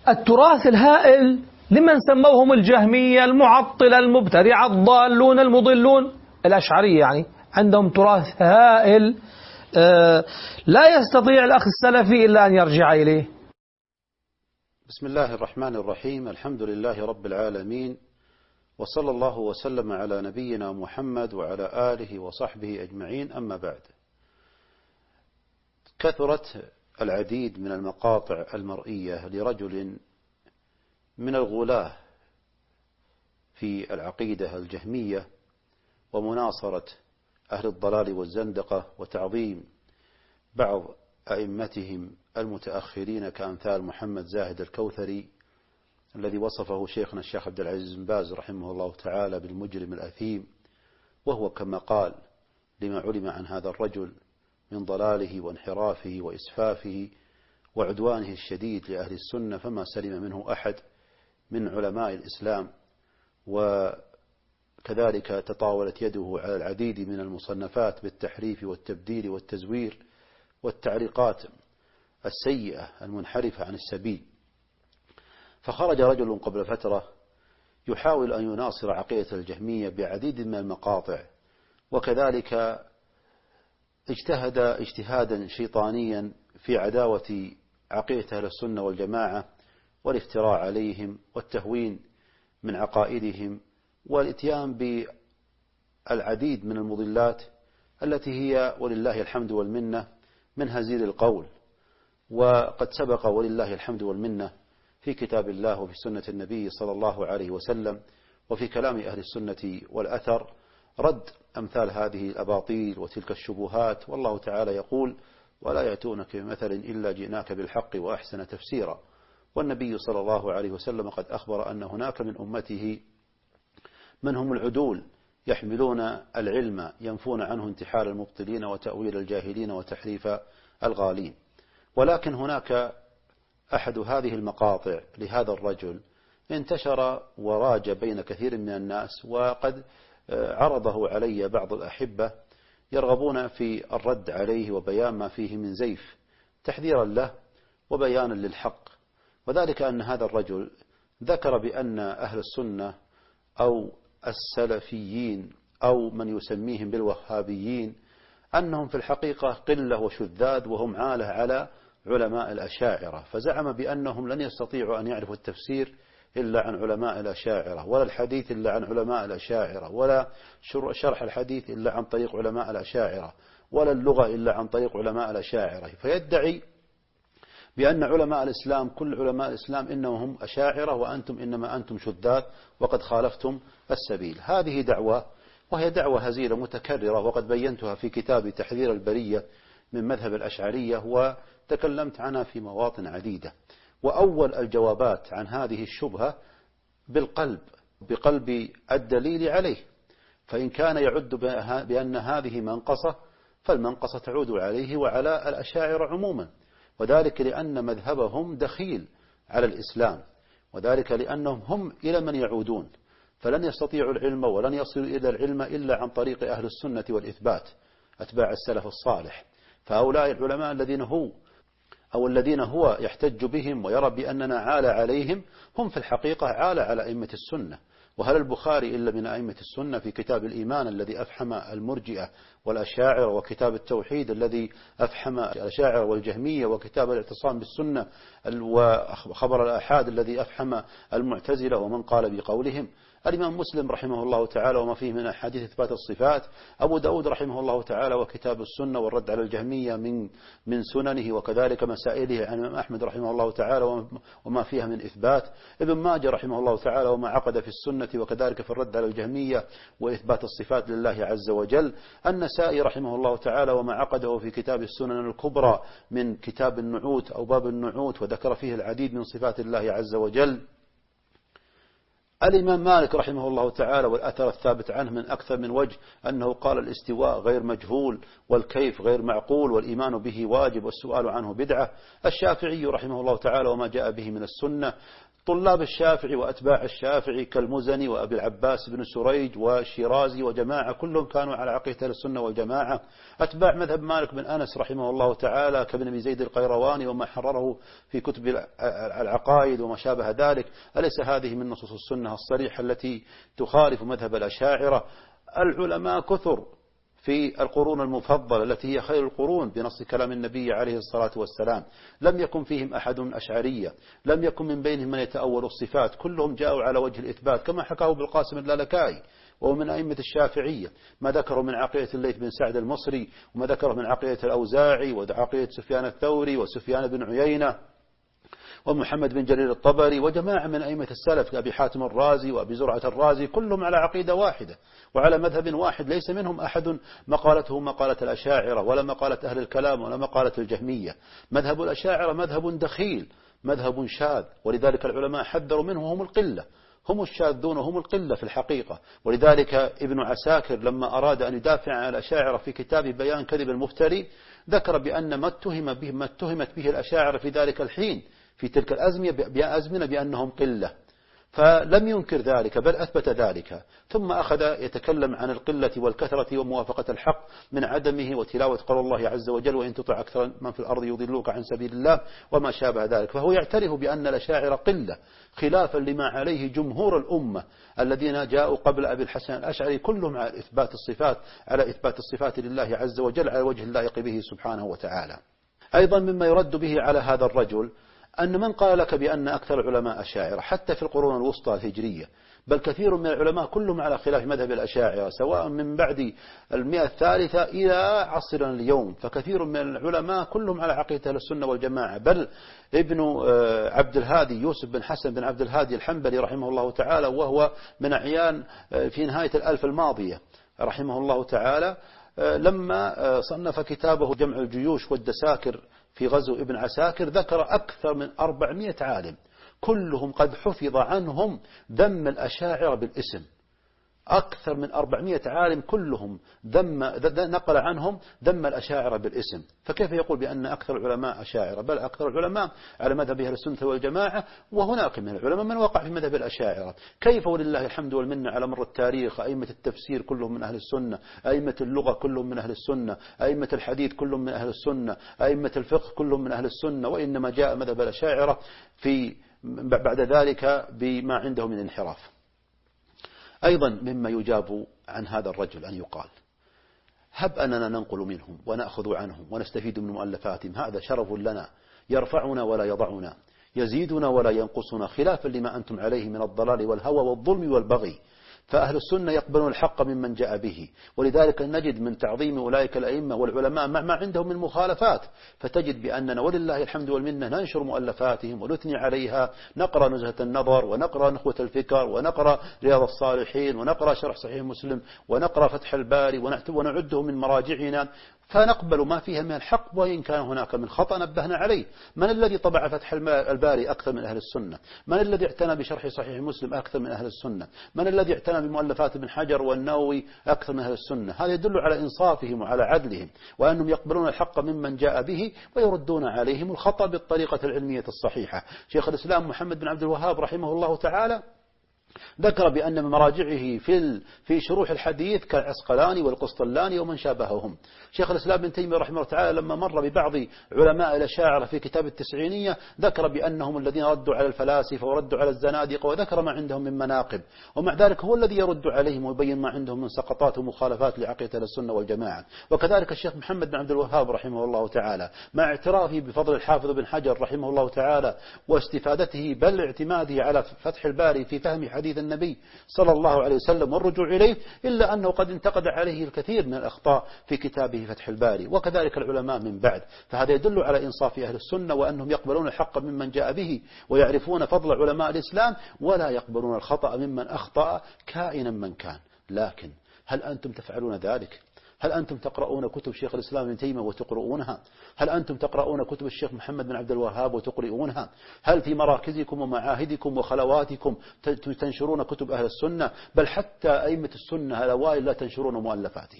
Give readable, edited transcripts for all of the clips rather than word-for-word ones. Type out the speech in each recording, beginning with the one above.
التراث الهائل لمن سموهم الجهمية المعطلة المبتدعة الضالون المضلون، الأشعرية يعني عندهم تراث هائل لا يستطيع الأخ السلفي إلا أن يرجع إليه. بسم الله الرحمن الرحيم. الحمد لله رب العالمين، وصلى الله وسلم على نبينا محمد وعلى آله وصحبه أجمعين. أما بعد، كثرت العديد من المقاطع المرئية لرجل من الغلاة في العقيدة الجهمية ومناصرة أهل الضلال والزندقة وتعظيم بعض أئمتهم المتأخرين كأمثال محمد زاهد الكوثري الذي وصفه شيخنا الشيخ عبد العزيز بن باز رحمه الله تعالى بالمجرم الأثيم، وهو كما قال لما علم عن هذا الرجل من ضلاله وانحرافه وإسفافه وعدوانه الشديد لأهل السنة، فما سلم منه أحد من علماء الإسلام. وكذلك تطاولت يده على العديد من المصنفات بالتحريف والتبديل والتزوير والتعليقات السيئة المنحرفة عن السبيل. فخرج رجل قبل فترة يحاول أن يناصر عقيدة الجهمية بعديد من المقاطع، وكذلك اجتهد اجتهادا شيطانيا في عداوة عقيدة أهل السنة والجماعة والافتراء عليهم والتهوين من عقائدهم والاتيان بالعديد من المضلات التي هي ولله الحمد والمنة من هزيل القول. وقد سبق ولله الحمد والمنة في كتاب الله وفي سنة النبي صلى الله عليه وسلم وفي كلام أهل السنة والأثر رد أمثال هذه الأباطيل وتلك الشبهات. والله تعالى يقول: ولا يأتونك بمثل إلا جئناك بالحق وأحسن تفسيرا. والنبي صلى الله عليه وسلم قد أخبر أن هناك من أمته من هم العدول يحملون العلم ينفون عنه انتحال المبطلين وتأويل الجاهلين وتحريف الغالين. ولكن هناك أحد هذه المقاطع لهذا الرجل انتشر وراج بين كثير من الناس، وقد عرضه علي بعض الأحبة يرغبون في الرد عليه وبيان ما فيه من زيف تحذيرا له وبيانا للحق. وذلك أن هذا الرجل ذكر بأن أهل السنة أو السلفيين أو من يسميهم بالوهابيين أنهم في الحقيقة قلة وشذاذ وهم عالة على علماء الأشاعرة، فزعم بأنهم لن يستطيعوا أن يعرفوا التفسير إلا عن علماء الأشاعرة، ولا الحديث إلا عن علماء الأشاعرة، ولا شرح الحديث إلا عن طريق علماء الأشاعرة، ولا اللغة إلا عن طريق علماء الأشاعرة. فيدعي بأن علماء الإسلام كل علماء الإسلام إنهم هم أشاعرة وأنتم إنما أنتم شذاذ وقد خالفتم السبيل. هذه دعوة، وهي دعوة هزيلة متكررة، وقد بينتها في كتاب تحذير البرية من مذهب الأشعرية وتكلمت عنها في مواطن عديدة. وأول الجوابات عن هذه الشبهة بقلب الدليل عليه، فإن كان يعد بأن هذه منقصة فالمنقصة تعود عليه وعلى الأشاعرة عموما، وذلك لأن مذهبهم دخيل على الإسلام، وذلك لأنهم هم إلى من يعودون، فلن يستطيعوا العلم ولن يصلوا إلى العلم إلا عن طريق أهل السنة والإثبات أتباع السلف الصالح. فهؤلاء العلماء الذين هو يحتج بهم ويرى بأننا عال عليهم هم في الحقيقة عال على أئمة السنة. وهل البخاري إلا من أئمة السنة في كتاب الإيمان الذي أفحم المرجئة والأشاعرة، وكتاب التوحيد الذي أفحم الأشاعرة والجهمية، وكتاب الاعتصام بالسنة وخبر الآحاد الذي أفحم المعتزلة ومن قال بقولهم، الإمام مسلم رحمه الله تعالى وما فيه من أحاديث إثبات الصفات، أبو داود رحمه الله تعالى وكتاب السنة والرد على الجهمية من سننه، وكذلك مسائله عن الإمام أحمد رحمه الله تعالى وما فيها من إثبات، ابن ماجه رحمه الله تعالى وما عقد في السنة وكذلك في الرد على الجهمية وإثبات الصفات لله عز وجل، النسائي رحمه الله تعالى وما عقده في كتاب السنن الكبرى من كتاب النعوت أو باب النعوت وذكر فيه العديد من صفات الله عز وجل، الإمام مالك رحمه الله تعالى والأثر الثابت عنه من أكثر من وجه أنه قال الاستواء غير مجهول والكيف غير معقول والإيمان به واجب والسؤال عنه بدعة، الشافعي رحمه الله تعالى وما جاء به من السنة، طلاب الشافعي وأتباع الشافعي كالمزني وأبي العباس بن سريج والشيرازي وجماعة كلهم كانوا على عقيدة السنة والجماعة. أتباع مذهب مالك بن أنس رحمه الله تعالى كابن أبي زيد القيرواني وما حرره في كتب العقائد وما شابه ذلك، أليس هذه من نصوص السنة الصريحة التي تخالف مذهب الأشاعرة؟ العلماء كثر في القرون المفضلة التي هي خير القرون بنص كلام النبي عليه الصلاة والسلام، لم يكن فيهم أحد أشعرية، لم يكن من بينهم من يتأول الصفات، كلهم جاءوا على وجه الإثبات كما حكاه بالقاسم اللالكائي ومن أئمة الشافعية، ما ذكروا من عقيدة الليث بن سعد المصري، وما ذكره من عقيدة الأوزاعي وعقيدة سفيان الثوري وسفيان بن عيينة ومحمد بن جرير الطبري وجماعة من أئمة السلف كأبي حاتم الرازي وأبي زرعة الرازي، كلهم على عقيدة واحدة وعلى مذهب واحد، ليس منهم أحد مقالته مقالة الأشاعرة ولا مقالة أهل الكلام ولا مقالة الجهمية. مذهب الأشاعرة مذهب دخيل، مذهب شاذ، ولذلك العلماء حذروا منه، هم القلة، هم الشاذون وهم القلة في الحقيقة. ولذلك ابن عساكر لما أراد أن يدافع عن الأشاعرة في كتابه بيان كذب المفتري ذكر بأن ما اتهمت به الأشاعرة في ذلك الحين في تلك الأزمنة بأنهم قلة، فلم ينكر ذلك بل أثبت ذلك، ثم أخذ يتكلم عن القلة والكثرة وموافقة الحق من عدمه وتلاوة قول الله عز وجل وإن تطع أكثر من في الأرض يضلوك عن سبيل الله وما شابه ذلك، فهو يعترف بأن الأشاعرة قلة خلافا لما عليه جمهور الأمة الذين جاءوا قبل أبي الحسن الأشعري كلهم على إثبات الصفات لله عز وجل على وجه اللائق به سبحانه وتعالى. أيضا مما يرد به على هذا الرجل أن من قال لك بأن أكثر العلماء أشاعرة حتى في القرون الوسطى الهجرية، بل كثير من العلماء كلهم على خلاف مذهب الأشاعرة سواء من بعد المئة الثالثة إلى عصرنا اليوم، فكثير من العلماء كلهم على عقيدة السنة والجماعة، بل ابن عبد الهادي يوسف بن حسن بن عبد الهادي الحنبلي رحمه الله تعالى وهو من أعيان في نهاية الألف الماضية رحمه الله تعالى، لما صنف كتابه جمع الجيوش والدساكر في غزو ابن عساكر ذكر أكثر من 400 عالم كلهم قد حفظ عنهم ذم الأشاعرة بالاسم، أكثر من 400 عالم كلهم نقل عنهم ذم الأشاعرة بالاسم، فكيف يقول بأن أكثر العلماء أشاعرة؟ بل أكثر العلماء على مذهب أهل السنة والجماعة، وهناك من العلماء من وقع في مذهب الأشاعرة. كيف ولله الحمد والمنة على مر التاريخ أئمة التفسير كلهم من أهل السنة، أئمة اللغة كلهم من أهل السنة، أئمة الحديث كلهم من أهل السنة، أئمة الفقه كلهم من أهل السنة، وإنما جاء مذهب الأشاعرة بعد ذلك بما عنده من انحراف. أيضا مما يجاب عن هذا الرجل أن يقال هب أننا ننقل منهم ونأخذ عنهم ونستفيد من مؤلفاتهم، هذا شرف لنا يرفعنا ولا يضعنا، يزيدنا ولا ينقصنا، خلافا لما أنتم عليه من الضلال والهوى والظلم والبغي. فأهل السنة يقبلون الحق ممن جاء به، ولذلك نجد من تعظيم أولئك الأئمة والعلماء مع ما عندهم من مخالفات، فتجد بأننا ولله الحمد والمنة ننشر مؤلفاتهم ونثني عليها، نقرأ نزهة النظر ونقرأ نخوة الفكر ونقرأ رياض الصالحين ونقرأ شرح صحيح مسلم ونقرأ فتح الباري ونعده من مراجعنا، فنقبل ما فيها من الحق، وإن كان هناك من خطأ نبهنا عليه. من الذي طبع فتح الباري أكثر من أهل السنة؟ من الذي اعتنى بشرح صحيح مسلم أكثر من أهل السنة؟ من الذي اعتنى بمؤلفات ابن حجر والنووي أكثر من أهل السنة؟ هذا يدل على إنصافهم وعلى عدلهم، وأنهم يقبلون الحق ممن جاء به ويردون عليهم الخطأ بالطريقة العلمية الصحيحة. شيخ الإسلام محمد بن عبد الوهاب رحمه الله تعالى ذكر بأن من مراجعه في شروح الحديث كالعسقلاني والقسطلاني ومن شابههم. شيخ الإسلام ابن تيمية رحمه الله تعالى لما مر ببعض علماء الأشاعرة في كتاب التسعينية ذكر بأنهم الذين ردوا على الفلاسفة وردوا على الزنادقة، وذكر ما عندهم من مناقب، ومع ذلك هو الذي يرد عليهم ويبين ما عندهم من سقطات ومخالفات لعقيدة السنة والجماعة. وكذلك الشيخ محمد بن عبد الوهاب رحمه الله تعالى مع اعترافه بفضل الحافظ بن حجر رحمه الله تعالى واستفادته بل اعتماده على فتح الباري في فهم حديث النبي صلى الله عليه وسلم والرجوع إليه، إلا أنه قد انتقد عليه الكثير من الأخطاء في كتابه فتح الباري، وكذلك العلماء من بعد. فهذا يدل على إنصاف أهل السنة وأنهم يقبلون الحق ممن جاء به ويعرفون فضل علماء الإسلام، ولا يقبلون الخطأ ممن أخطأ كائنا من كان. لكن هل أنتم تفعلون ذلك؟ هل أنتم تقرؤون كتب شيخ الإسلام ابن تيمية وتقرؤونها؟ هل أنتم تقرؤون كتب الشيخ محمد بن عبد الوهاب وتقرؤونها؟ هل في مراكزكم ومعاهدكم وخلواتكم تنشرون كتب أهل السنة؟ بل حتى أئمة السنة الأوائل لا تنشرون مؤلفاتهم.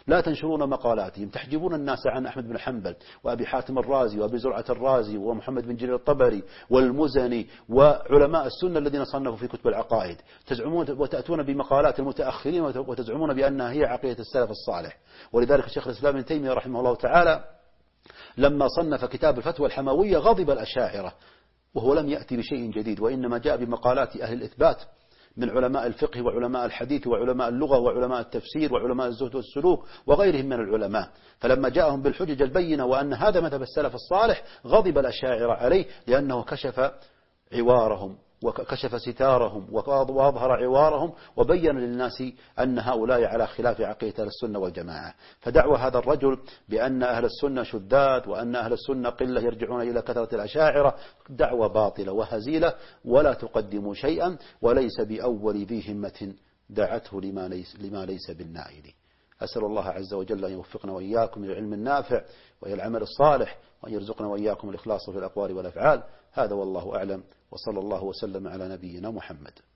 لا تنشرون مقالاتهم، تحجبون الناس عن أحمد بن حنبل وأبي حاتم الرازي وأبي زرعة الرازي ومحمد بن جرير الطبري والمزني وعلماء السنة الذين صنفوا في كتب العقائد، تزعمون وتأتون بمقالات المتأخرين وتزعمون بأنها هي عقيدة السلف الصالح. ولذلك الشيخ الإسلام ابن تيمية رحمه الله تعالى لما صنف كتاب الفتوى الحموية غضب الأشاعرة، وهو لم يأتي بشيء جديد، وإنما جاء بمقالات أهل الإثبات من علماء الفقه وعلماء الحديث وعلماء اللغة وعلماء التفسير وعلماء الزهد والسلوك وغيرهم من العلماء. فلما جاءهم بالحجج البينة وأن هذا مذهب السلف الصالح غضب الأشاعرة عليه، لأنه كشف عوارهم وكشف ستارهم وأظهر عوارهم وبين للناس أن هؤلاء على خلاف عقيدة أهل السنة والجماعة. فدعوى هذا الرجل بأن أهل السنة شداد وأن أهل السنة قلة يرجعون إلى كثرة الأشاعرة دعوى باطلة وهزيلة، ولا تقدموا شيئا، وليس بأول ذي همة دعته لما ليس بالنائل. أسأل الله عز وجل أن يوفقنا وإياكم للعلم النافع وإلى العمل الصالح، وأن يرزقنا وإياكم الإخلاص في الأقوال والأفعال. هذا والله أعلم، وصلى الله وسلم على نبينا محمد.